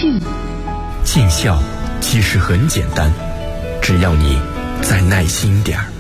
静。 尽孝其实很简单，只要你再耐心点儿。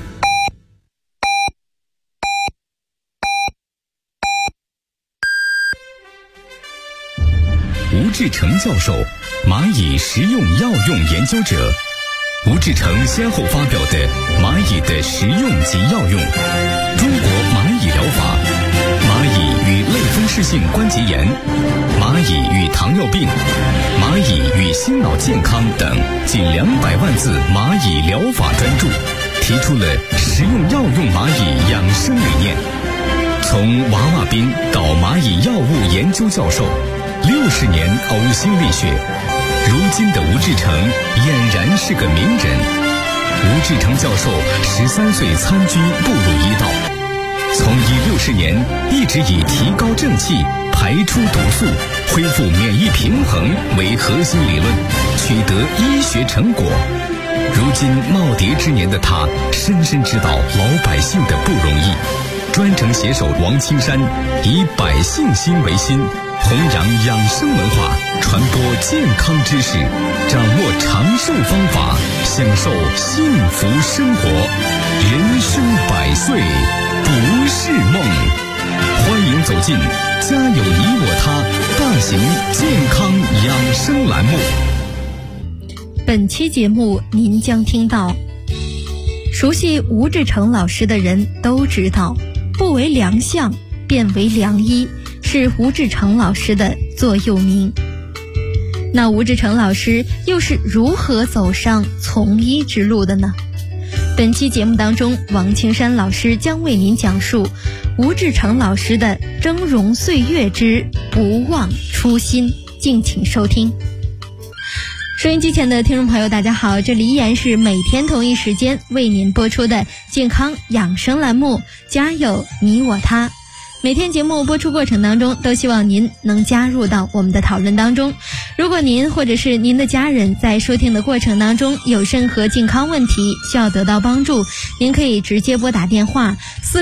吴志成教授，蚂蚁食用药用研究者。吴志成先后发表的《蚂蚁的食用及药用》、《中国蚂蚁疗法》、《蚂蚁与类风湿性关节炎》、《蚂蚁与糖尿病》、《蚂蚁与心脑健康》等近200万字蚂蚁疗法专著，提出了食用药用蚂蚁养生理念。从娃娃兵到蚂蚁药物研究教授，60年呕心沥血，如今的吴志成俨然是个名人。吴志成教授13岁参军步入医道，从医60年一直以提高正气、排出毒素、恢复免疫平衡为核心理论，取得医学成果。如今耄耋之年的他，深深知道老百姓的不容易，专程携手王青山，以百姓心为心，弘扬养生文化，传播健康知识，掌握长寿方法，享受幸福生活。人生100岁不是梦。欢迎走进家有你我他大型健康养生栏目。 本期节目您将听到，熟悉吴志成老师的人都知道，不为良相便为良医是吴志成老师的座右铭。那吴志成老师又是如何走上从医之路的呢？本期节目当中，王青山老师将为您讲述吴志成老师的峥嵘岁月之不忘初心，敬请收听。收音机前的听众朋友大家好，这里依然是每天同一时间为您播出的健康养生栏目，家有你我他。每天节目播出过程当中，都希望您能加入到我们的讨论当中。如果您或者是您的家人在收听的过程当中有任何健康问题需要得到帮助，您可以直接拨打电话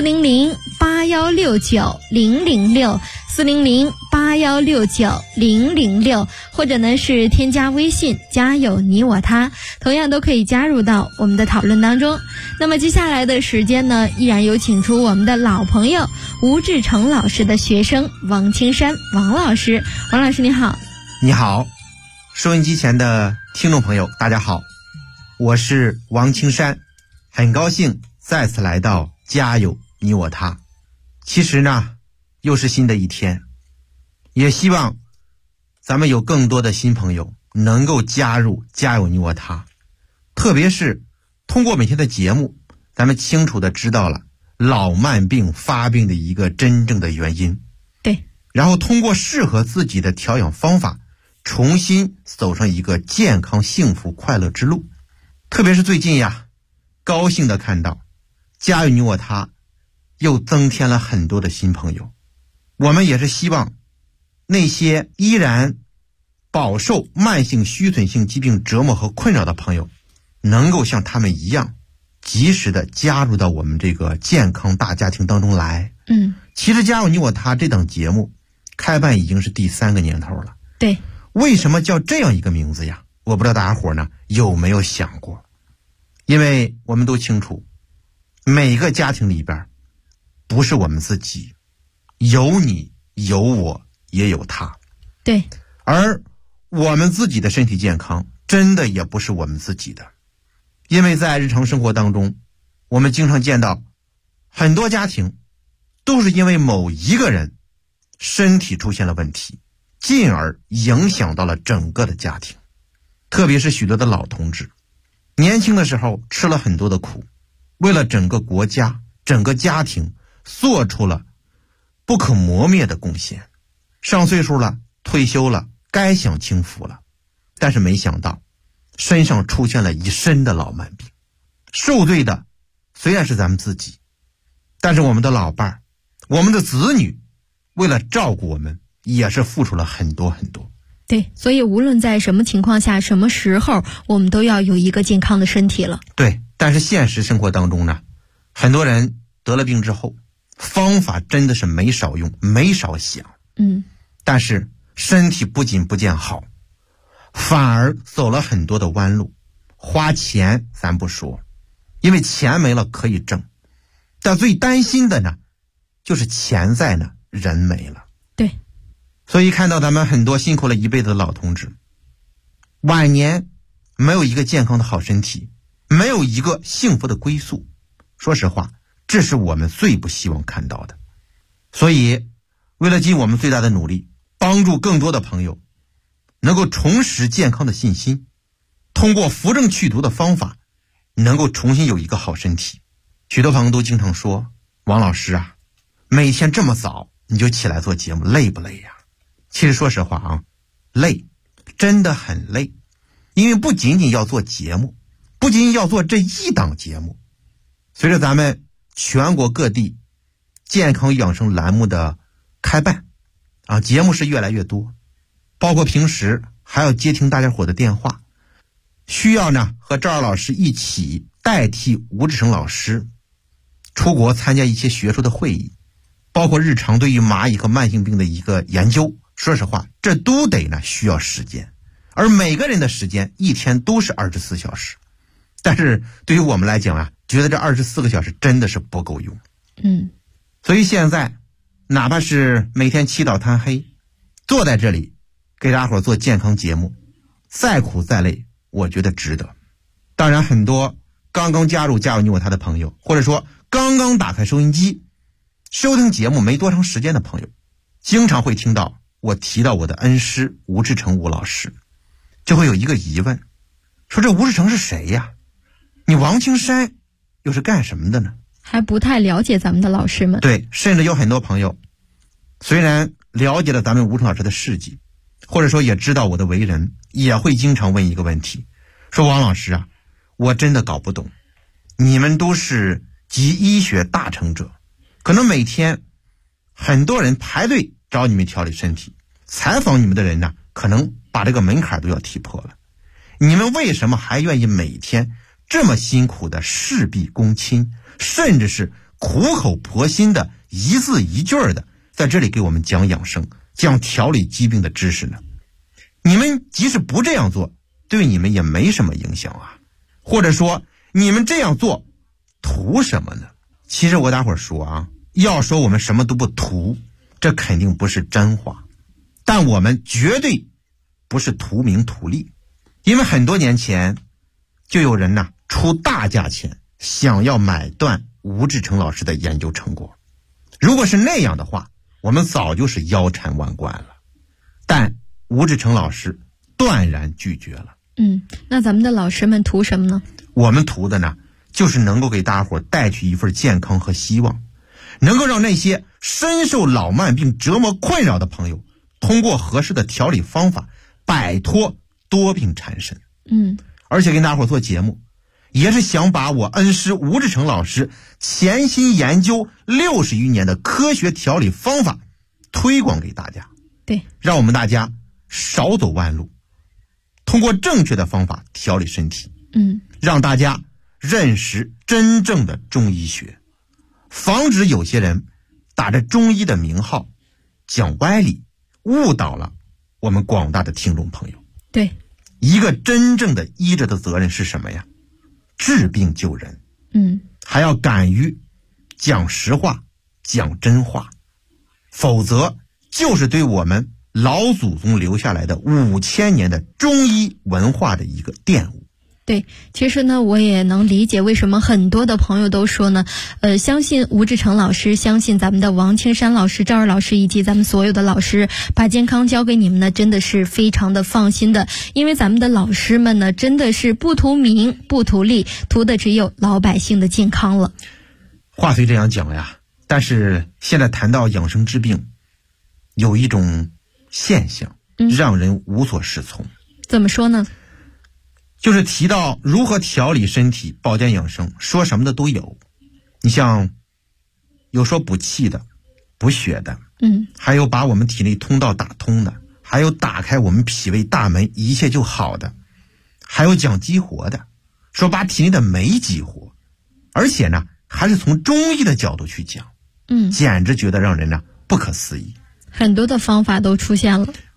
400-8169-006 400-8169-006，或者呢是添加微信家有你我他，同样都可以加入到我们的讨论当中。那么接下来的时间呢，依然有请出我们的老朋友吴志成老师的学生王青山王老师。王老师你好。 你好，收音机前的听众朋友大家好，我是王青山，很高兴再次来到家有你我他。其实呢，又是新的一天，也希望咱们有更多的新朋友能够加入家有你我他。特别是通过每天的节目，咱们清楚地知道了老慢病发病的一个真正的原因， 对， 然后通过适合自己的调养方法，重新走上一个健康幸福快乐之路。特别是最近呀，高兴地看到家有你我他又增添了很多的新朋友。我们也是希望那些依然饱受慢性虚损性疾病折磨和困扰的朋友，能够像他们一样及时的加入到我们这个健康大家庭当中来。其实家有你我他这档节目开办已经是第3个年头了。 对， 为什么叫这样一个名字呀？我不知道大家伙呢有没有想过。因为我们都清楚，每个家庭里边不是我们自己，有你有我也有他。 对， 而我们自己的身体健康真的也不是我们自己的。因为在日常生活当中，我们经常见到很多家庭都是因为某一个人身体出现了问题，进而影响到了整个的家庭。特别是许多的老同志，年轻的时候吃了很多的苦，为了整个国家整个家庭做出了不可磨灭的贡献，上岁数了，退休了，该享清福了，但是没想到身上出现了一身的老慢病。受罪的虽然是咱们自己，但是我们的老伴儿，我们的子女为了照顾我们也是付出了很多很多。 对，所以无论在什么情况下什么时候，我们都要有一个健康的身体了。 对，但是现实生活当中呢，很多人得了病之后方法真的是没少用没少想，但是身体不仅不见好， 反而走了很多的弯路。花钱咱不说，因为钱没了可以挣，但最担心的呢，就是钱在呢，人没了。 对， 所以看到咱们很多辛苦了一辈子的老同志，晚年没有一个健康的好身体，没有一个幸福的归宿，说实话，这是我们最不希望看到的。所以为了尽我们最大的努力，帮助更多的朋友能够重拾健康的信心，通过扶正祛毒的方法能够重新有一个好身体。许多朋友都经常说，王老师啊，每天这么早你就起来做节目，累不累呀？其实说实话啊，累，真的很累。因为不仅仅要做节目，不仅仅要做这一档节目，随着咱们全国各地健康养生栏目的开办啊，节目是越来越多，包括平时还要接听大家伙的电话，需要呢和赵二老师一起代替吴志成老师出国参加一些学术的会议，包括日常对于蚂蚁和慢性病的一个研究。说实话，这都得呢需要时间，而每个人的时间一天都是24小时，但是对于我们来讲啊，觉得这24个小时真的是不够用。所以现在哪怕是每天起早贪黑坐在这里给大伙做健康节目，再苦再累我觉得值得。当然很多刚刚加入你我他的朋友，或者说刚刚打开收音机收听节目没多长时间的朋友，经常会听到我提到我的恩师吴志成吴老师，就会有一个疑问，说这吴志成是谁呀？你王青山又是干什么的呢？ 还不太了解咱们的老师们。 对，甚至有很多朋友虽然了解了咱们吴成老师的事迹，或者说也知道我的为人，也会经常问一个问题，说王老师啊，我真的搞不懂，你们都是集医学大成者，可能每天很多人排队找你们调理身体，采访你们的人呢，可能把这个门槛都要踢破了，你们为什么还愿意每天这么辛苦的事必躬亲，甚至是苦口婆心的一字一句的在这里给我们讲养生，讲调理疾病的知识呢？你们即使不这样做，对你们也没什么影响啊。或者说你们这样做图什么呢？其实我大伙儿说啊，要说我们什么都不图，这肯定不是真话，但我们绝对不是图名图利。因为很多年前就有人呢出大价钱想要买断吴志成老师的研究成果，如果是那样的话，我们早就是腰缠万贯了，但吴志成老师断然拒绝了。 那咱们的老师们图什么呢？ 我们图的呢，就是能够给大伙带去一份健康和希望，能够让那些深受老慢病折磨困扰的朋友，通过合适的调理方法摆脱多病缠身。而且跟大伙做节目，也是想把我恩师吴志成老师潜心研究60余年的科学调理方法推广给大家。 对， 让我们大家少走弯路，通过正确的方法调理身体。让大家认识真正的中医学，防止有些人打着中医的名号讲歪理，误导了我们广大的听众朋友。 对， 一个真正的医者的责任是什么呀？治病救人。还要敢于讲实话，讲真话，否则就是对我们老祖宗留下来的5000年的中医文化的一个玷污。 对，其实呢，我也能理解为什么很多的朋友都说呢，相信吴志成老师，相信咱们的王青山老师、赵二老师以及咱们所有的老师，把健康交给你们呢，真的是非常的放心的。因为咱们的老师们呢，真的是不图名、不图利，图的只有老百姓的健康了。 话虽这样讲呀，但是现在谈到养生治病，有一种现象让人无所适从。 怎么说呢？ 就是提到如何调理身体、保健养生，说什么的都有。你像有说补气的、补血的，还有把我们体内通道打通的，还有打开我们脾胃大门一切就好的，还有讲激活的，说把体内的酶激活，而且呢还是从中医的角度去讲，简直觉得让人呢不可思议。 很多的方法都出现了。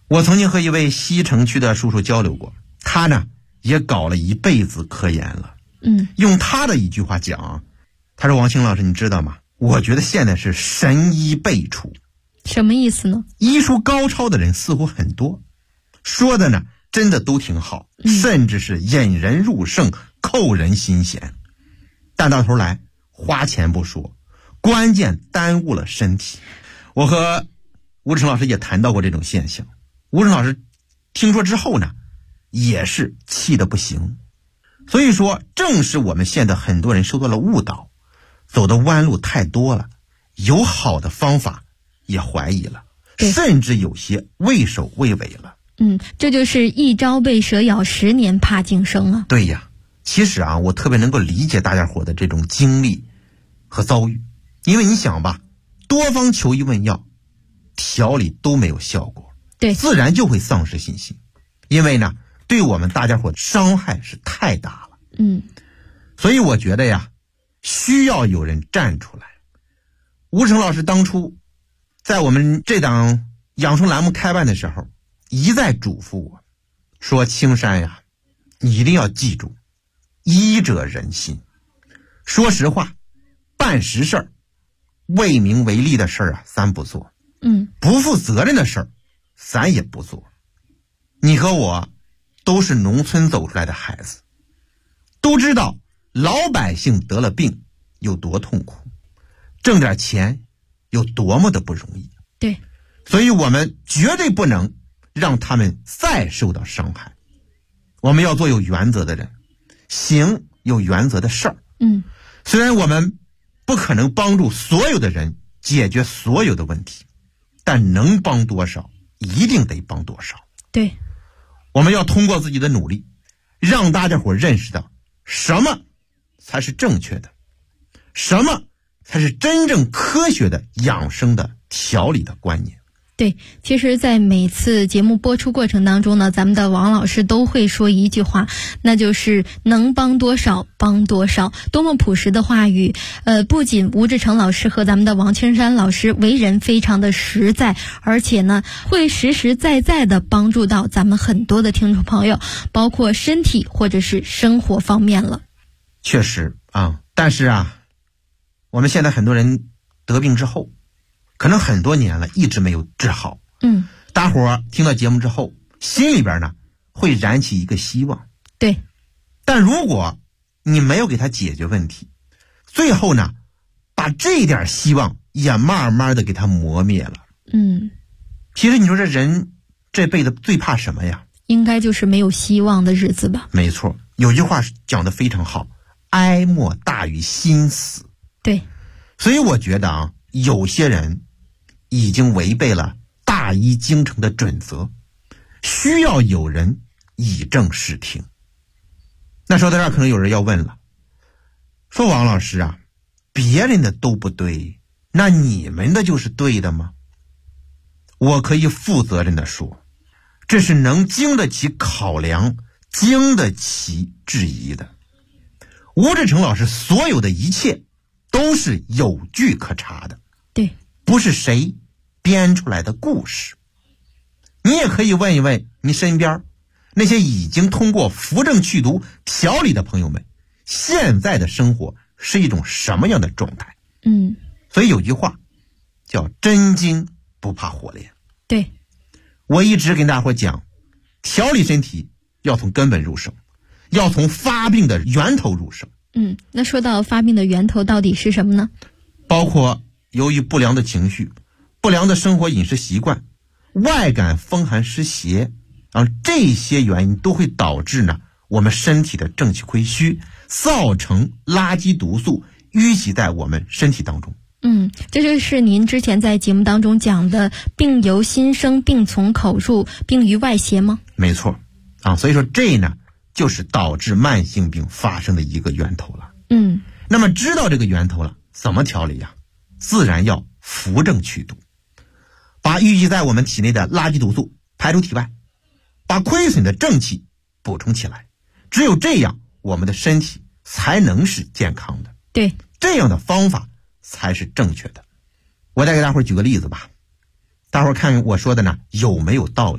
我曾经和一位西城区的叔叔交流过，他呢也搞了一辈子科研了。用他的一句话讲，他说王清老师你知道吗？我觉得现在是神医辈出。 什么意思呢？ 医术高超的人似乎很多，说的呢真的都挺好，甚至是引人入胜，扣人心弦。但到头来花钱不说，关键耽误了身体。我和吴志成老师也谈到过这种现象，吴志成老师听说之后呢也是气得不行。所以说正是我们现在很多人受到了误导，走的弯路太多了，有好的方法也怀疑了，甚至有些畏首畏尾了。 这就是一朝被蛇咬，10年怕井绳啊。 对呀，其实啊，我特别能够理解大家伙的这种经历和遭遇，因为你想吧，多方求医问药，调理都没有效果， 对， 自然就会丧失信心，因为呢，对我们大家伙的伤害是太大了。所以我觉得呀，需要有人站出来。吴成老师当初在我们这档养生栏目开办的时候，一再嘱咐我说，青山呀，你一定要记住，医者仁心。说实话，办实事儿，为名为利的事儿啊，咱不做。不负责任的事儿，咱也不做。你和我都是农村走出来的孩子，都知道老百姓得了病有多痛苦，挣点钱有多么的不容易。 对， 所以我们绝对不能让他们再受到伤害。我们要做有原则的人，行有原则的事儿。虽然我们不可能帮助所有的人解决所有的问题，但能帮多少一定得帮多少。 对， 我们要通过自己的努力，让大家伙认识到什么才是正确的，什么才是真正科学的养生的调理的观念。 对，其实在每次节目播出过程当中呢，咱们的王老师都会说一句话，那就是能帮多少帮多少。多么朴实的话语，不仅吴志成老师和咱们的王青山老师为人非常的实在，而且呢会实实在在的帮助到咱们很多的听众朋友，包括身体或者是生活方面了。 确实啊，但是啊，我们现在很多人得病之后可能很多年了一直没有治好。大伙儿听到节目之后心里边呢会燃起一个希望。 对， 但如果你没有给他解决问题，最后呢把这点希望也慢慢的给他磨灭了。其实你说这人这辈子最怕什么呀？ 应该就是没有希望的日子吧。 没错，有句话讲得非常好，哀莫大于心死。 对， 所以我觉得啊，有些人已经违背了大医精诚的准则，需要有人以正视听。那说到这儿，可能有人要问了，说王老师啊，别人的都不对，那你们的就是对的吗？我可以负责任的说，这是能经得起考量，经得起质疑的。吴志成老师所有的一切都是有据可查的， 对， 不是谁编出来的故事。你也可以问一问你身边那些已经通过扶正祛毒调理的朋友们，现在的生活是一种什么样的状态。所以有句话叫真金不怕火炼。 对， 我一直跟大伙讲，调理身体要从根本入手，要从发病的源头入手。 那说到发病的源头到底是什么呢？ 包括由于不良的情绪、不良的生活饮食习惯、外感风寒湿邪，这些原因都会导致呢我们身体的正气亏虚，造成垃圾毒素淤积在我们身体当中。 这就是您之前在节目当中讲的病由心生，病从口入，病于外邪吗？ 没错所以说这呢就是导致慢性病发生的一个源头了。那么知道这个源头了，怎么调理呀？自然要扶正祛毒，把淤积在我们体内的垃圾毒素排出体外，把亏损的正气补充起来。只有这样，我们的身体才能是健康的。 对， 这样的方法才是正确的。我再给大伙儿举个例子吧，大伙儿看我说的呢有没有道理？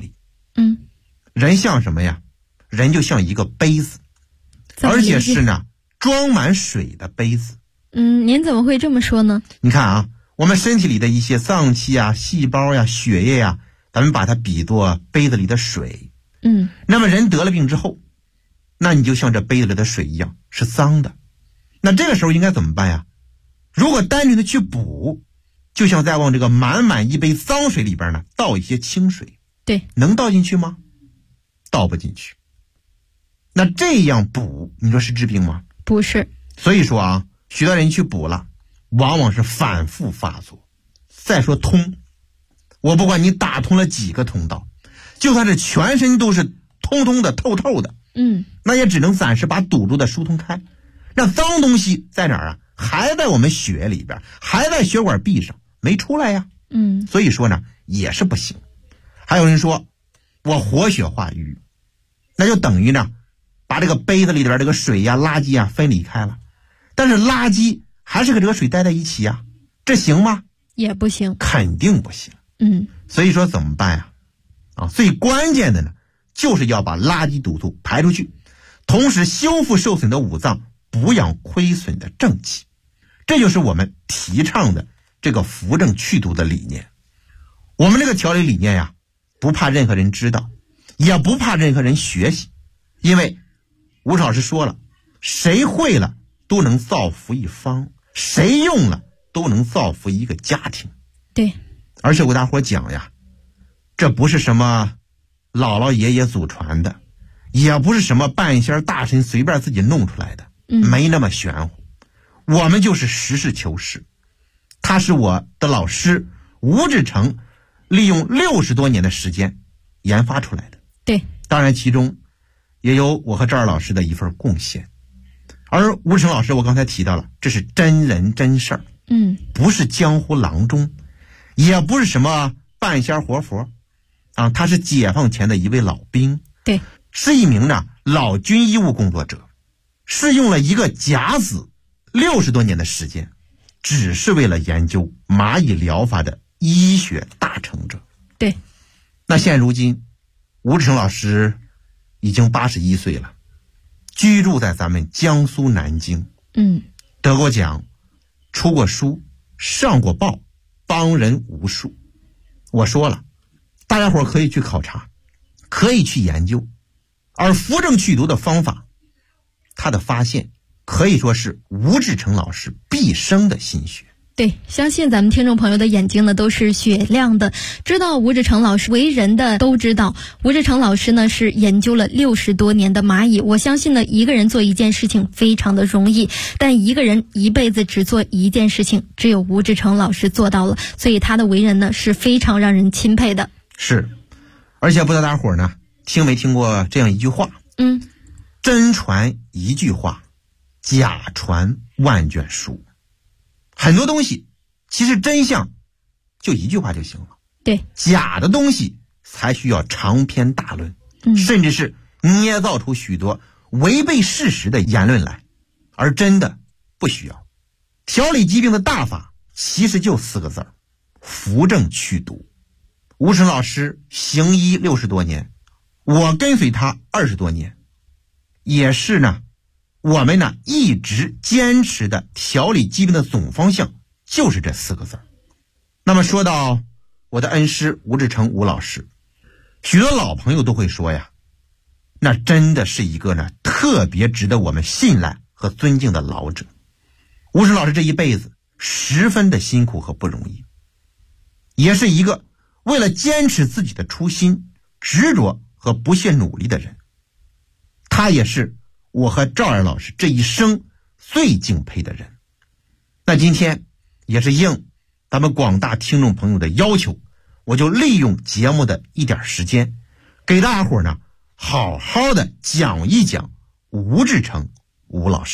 人像什么呀？人就像一个杯子，而且是呢装满水的杯子。 您怎么会这么说呢？ 你看啊，我们身体里的一些脏器啊、细胞呀、血液呀，咱们把它比作杯子里的水。那么人得了病之后，那你就像这杯子里的水一样是脏的。那这个时候应该怎么办呀？如果单纯的去补，就像在往这个满满一杯脏水里边呢倒一些清水。 对， 能倒进去吗？倒不进去。那这样补，你说是治病吗？ 不是。 所以说啊，许多人去补了，往往是反复发作。再说通，我不管你打通了几个通道，就算是全身都是通通的、透透的，那也只能暂时把堵住的疏通开。那脏东西在哪儿啊？还在我们血里边，还在血管壁上，没出来呀。所以说呢，也是不行。还有人说，我活血化瘀，那就等于呢，把这个杯子里边这个水呀、垃圾啊分离开了，但是垃圾还是和这个水待在一起呀，这行吗？ 也不行， 肯定不行。所以说怎么办呀？最关键的呢，就是要把垃圾毒素排出去，同时修复受损的五脏，补养亏损的正气。这就是我们提倡的这个扶正祛毒的理念。我们这个调理理念呀，不怕任何人知道，也不怕任何人学习，因为吴老师说了，谁会了都能造福一方，谁用了都能造福一个家庭。 对， 而且我给大伙讲呀，这不是什么姥姥爷爷祖传的，也不是什么半仙大神随便自己弄出来的，没那么玄乎。我们就是实事求是。他是我的老师吴志成利用60多年的时间研发出来的。 对， 当然其中也有我和赵二老师的一份贡献。而吴志成老师我刚才提到了，这是真人真事儿，不是江湖郎中，也不是什么半仙活佛啊，他是解放前的一位老兵， 对， 是一名呢老军医务工作者，是用了一个甲子60多年的时间，只是为了研究蚂蚁疗法的医学大成者。 对， 那现如今吴志成老师已经81岁了，居住在咱们江苏南京，得过奖，出过书，上过报，帮人无数。我说了，大家伙可以去考察，可以去研究。而扶正祛毒的方法，他的发现可以说是吴志成老师毕生的心血。 对，相信咱们听众朋友的眼睛呢都是雪亮的，知道吴志成老师为人的都知道，吴志成老师呢是研究了60多年的蚂蚁。我相信呢，一个人做一件事情非常的容易，但一个人一辈子只做一件事情，只有吴志成老师做到了，所以他的为人呢是非常让人钦佩的。 是，而且不知道大伙呢听没听过这样一句话，真传一句话，假传万卷书。很多东西其实真相就一句话就行了， 对， 假的东西才需要长篇大论，甚至是捏造出许多违背事实的言论来，而真的不需要。调理疾病的大法其实就4个字儿：扶正祛毒。吴成老师行医60多年，我跟随他20多年，也是呢我们呢一直坚持的调理疾病的总方向就是这4个字。那么说到我的恩师吴志成吴老师，许多老朋友都会说呀，那真的是一个呢特别值得我们信赖和尊敬的老者。吴志成老师这一辈子十分的辛苦和不容易，也是一个为了坚持自己的初心执着和不懈努力的人。他也是我和赵二老师这一生最敬佩的人。那今天也是应咱们广大听众朋友的要求，我就利用节目的一点时间，给大家伙呢好好的讲一讲吴志成吴老师。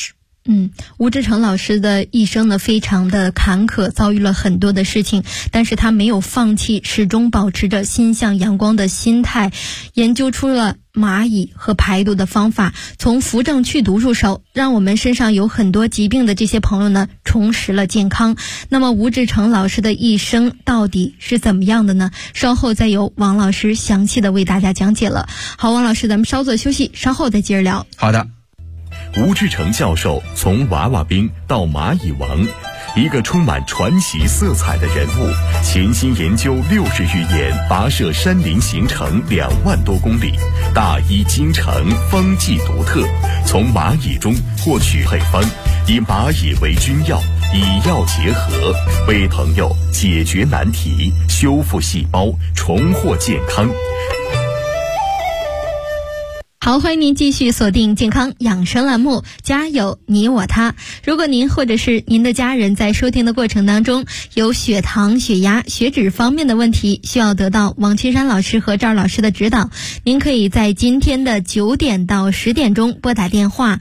吴志诚老师的一生呢非常的坎坷，遭遇了很多的事情，但是他没有放弃，始终保持着心向阳光的心态，研究出了蚂蚁和排毒的方法，从扶正祛毒入手，让我们身上有很多疾病的这些朋友呢重拾了健康。那么吴志诚老师的一生到底是怎么样的呢？稍后再由王老师详细的为大家讲解了。好，王老师，咱们稍作休息，稍后再接着聊。 好的。 吴志诚教授从娃娃兵到蚂蚁王，一个充满传奇色彩的人物，潜心研究60余年，跋涉山林行程2万多公里，大医精诚，方剂独特，从蚂蚁中获取配方，以蚂蚁为君药，以药结合，为朋友解决难题，修复细胞，重获健康。 好，欢迎您继续锁定健康养生栏目，家有你我他。如果您或者是您的家人在收听的过程当中有血糖、血压、血脂方面的问题，需要得到王青山老师和赵老师的指导，您可以在今天的9点到10点钟拨打电话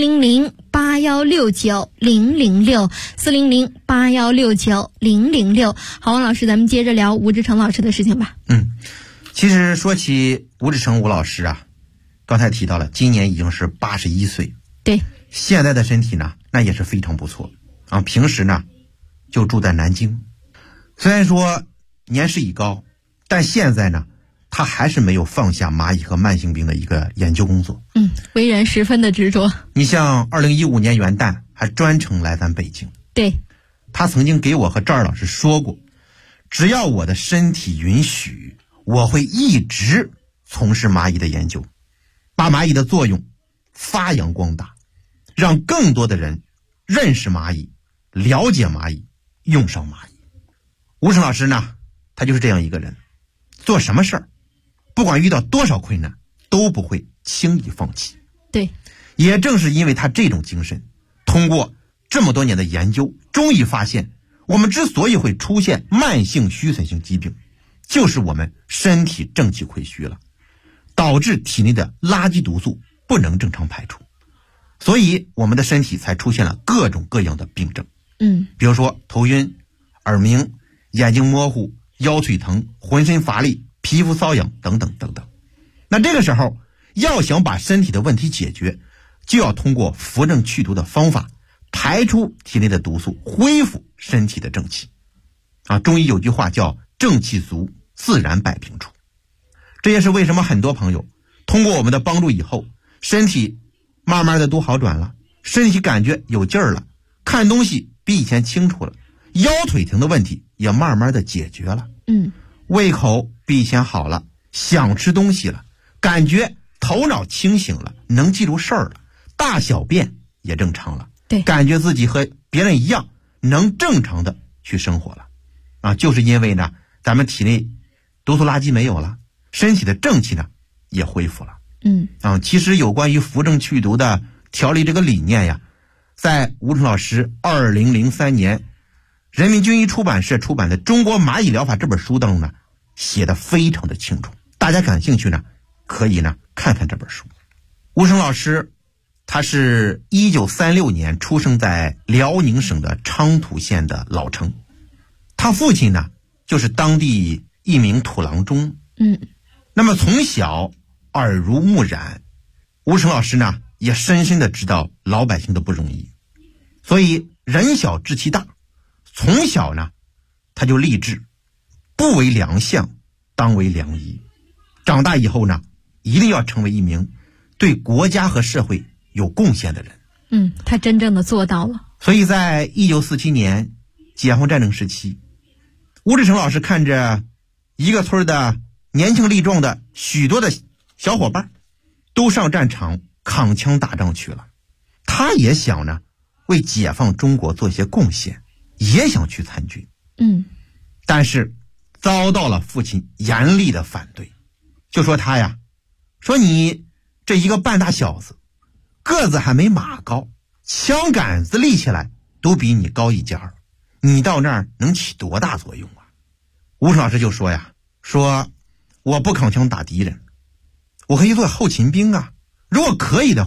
400-8169-006，400-8169-006。好，王老师，咱们接着聊吴志诚老师的事情吧。 其实说起吴志诚吴老师啊，刚才提到了，今年已经是81岁， 对， 现在的身体呢，那也是非常不错啊。平时呢，就住在南京，虽然说年事已高，但现在呢，他还是没有放下蚂蚁和慢性病的一个研究工作。 为人十分的执着。 你像2015年元旦还专程来咱北京， 对， 他曾经给我和赵老师说过，只要我的身体允许，我会一直从事蚂蚁的研究，把蚂蚁的作用发扬光大，让更多的人认识蚂蚁，了解蚂蚁，用上蚂蚁。吴成老师呢，他就是这样一个人，做什么事儿，不管遇到多少困难，都不会轻易放弃。 对， 也正是因为他这种精神，通过这么多年的研究，终于发现我们之所以会出现慢性虚损性疾病，就是我们身体正气亏虚了，导致体内的垃圾毒素不能正常排出，所以我们的身体才出现了各种各样的病症。比如说头晕、耳鸣、眼睛模糊、腰腿疼、浑身乏力、皮肤瘙痒等等等等。那这个时候要想把身体的问题解决，就要通过扶正祛毒的方法排出体内的毒素，恢复身体的正气。中医有句话叫正气足，自然百病除。这也是为什么很多朋友通过我们的帮助以后，身体慢慢的都好转了，身体感觉有劲儿了，看东西比以前清楚了，腰腿疼的问题也慢慢的解决了，胃口比以前好了，想吃东西了，感觉头脑清醒了，能记住事儿了，大小便也正常了， 对， 感觉自己和别人一样能正常的去生活了。就是因为呢，咱们体内毒素垃圾没有了，身体的正气呢也恢复了。其实有关于扶正祛毒的调理这个理念呀，在吴成老师2003年人民军医出版社出版的《中国蚂蚁疗法》这本书当中呢，写得非常的清楚。大家感兴趣呢，可以呢看看这本书。吴成老师他是1936年出生在辽宁省的昌图县的老城，他父亲呢就是当地一名土郎中。那么从小耳濡目染，吴成老师呢也深深的知道老百姓的不容易，所以人小志气大，从小呢他就立志不为良相，当为良医。长大以后呢，一定要成为一名对国家和社会有贡献的人。 他真正的做到了。 所以在1947年解放战争时期，吴志诚老师看着一个村的年轻力壮的许多的小伙伴都上战场扛枪打仗去了，他也想呢为解放中国做一些贡献，也想去参军。但是遭到了父亲严厉的反对，就说他呀，说你这一个半大小子，个子还没马高，枪杆子立起来都比你高一截儿，你到那儿能起多大作用啊？吴成老师就说呀，说我不扛枪打敌人，我可以做后勤兵啊，如果可以的话，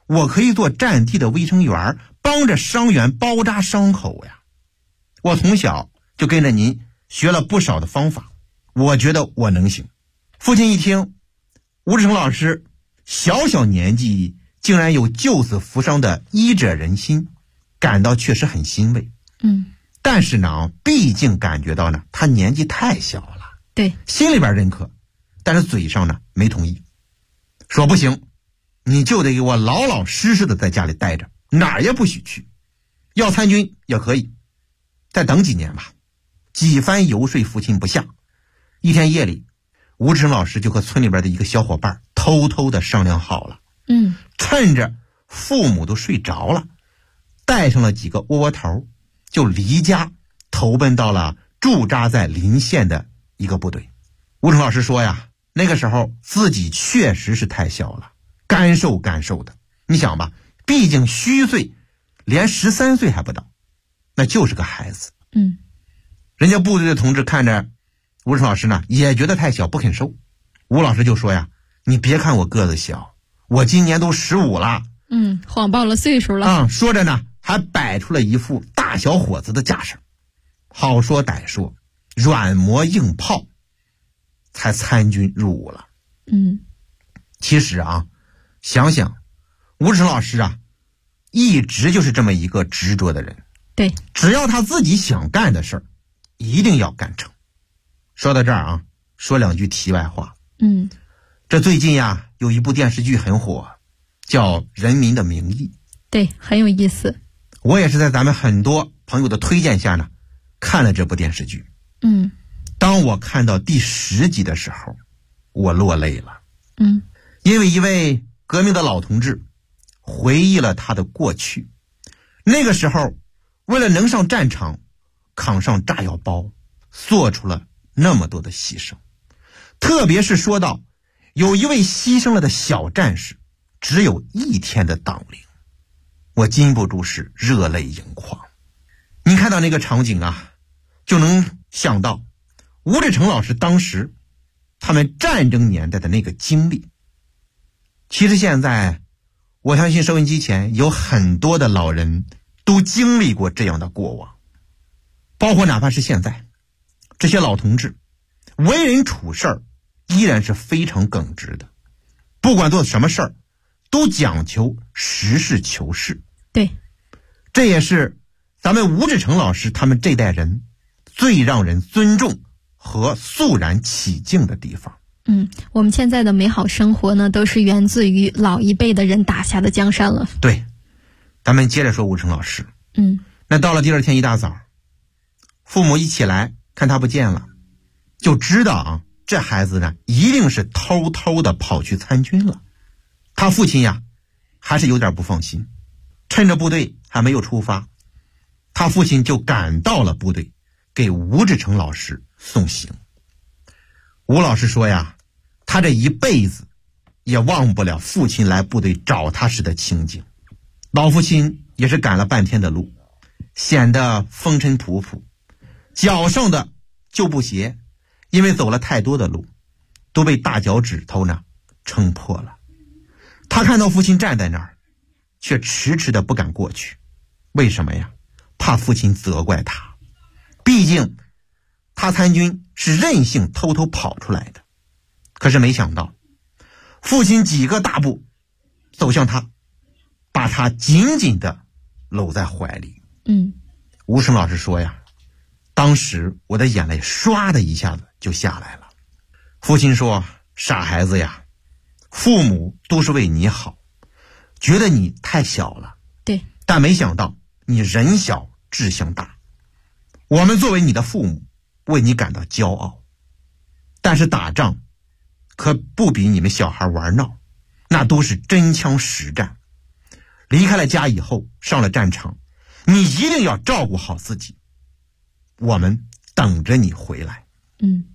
我可以做战地的卫生员，帮着伤员包扎伤口呀。我从小就跟着您学了不少的方法，我觉得我能行。父亲一听吴志成老师小小年纪竟然有救死扶伤的医者仁心，感到确实很欣慰。但是呢，毕竟感觉到呢他年纪太小了， 对， 心里边认可，但是嘴上呢没同意，说不行，你就得给我老老实实的在家里待着，哪儿也不许去，要参军也可以，再等几年吧。几番游说父亲不下，一天夜里，吴志成老师就和村里边的一个小伙伴偷偷的商量好了，趁着父母都睡着了，带上了几个窝窝头，就离家投奔到了驻扎在临县的一个部队。吴志成老师说呀，那个时候自己确实是太小了，干瘦的。你想吧，毕竟虚岁连13岁还不到，那就是个孩子。人家部队的同志看着吴志成老师呢，也觉得太小，不肯收。吴老师就说呀，你别看我个子小，我今年都15了。 谎报了岁数了。 说着呢，还摆出了一副大小伙子的架势，好说歹说，软磨硬泡，才参军入伍了。其实啊，想想吴志成老师啊，一直就是这么一个执着的人。 对， 只要他自己想干的事儿，一定要干成。说到这儿啊，说两句题外话。这最近呀，有一部电视剧很火，叫《人民的名义》。 对，很有意思。 我也是在咱们很多朋友的推荐下呢，看了这部电视剧。当我看到第10集的时候，我落泪了。因为一位革命的老同志回忆了他的过去，那个时候为了能上战场，扛上炸药包，做出了那么多的牺牲。特别是说到有一位牺牲了的小战士，只有1天的党龄，我禁不住是热泪盈眶。您看到那个场景啊，就能想到吴志成老师当时他们战争年代的那个经历。其实现在我相信收音机前有很多的老人都经历过这样的过往，包括哪怕是现在，这些老同志为人处事依然是非常耿直的，不管做什么事儿都讲求实事求是。 对， 这也是咱们吴志成老师他们这代人最让人尊重和肃然起敬的地方。 我们现在的美好生活呢，都是源自于老一辈的人打下的江山了。 对，咱们接着说吴志成老师。那到了第2天一大早，父母一起来看他不见了，就知道啊，这孩子呢一定是偷偷的跑去参军了。他父亲呀还是有点不放心，趁着部队还没有出发，他父亲就赶到了部队，给吴志成老师送行。吴老师说呀，他这一辈子也忘不了父亲来部队找他时的情景。老父亲也是赶了半天的路，显得风尘仆仆，脚上的旧布鞋因为走了太多的路，都被大脚趾头呢撑破了。他看到父亲站在那儿，却迟迟的不敢过去。为什么呀？怕父亲责怪他，毕竟他参军是任性偷偷跑出来的。可是没想到父亲几个大步走向他，把他紧紧的搂在怀里。吴声老师说呀，当时我的眼泪唰的一下子就下来了。父亲说，傻孩子呀，父母都是为你好，觉得你太小了， 对， 但没想到你人小志向大，我们作为你的父母为你感到骄傲。但是打仗可不比你们小孩玩闹，那都是真枪实战。离开了家以后，上了战场，你一定要照顾好自己，我们等着你回来。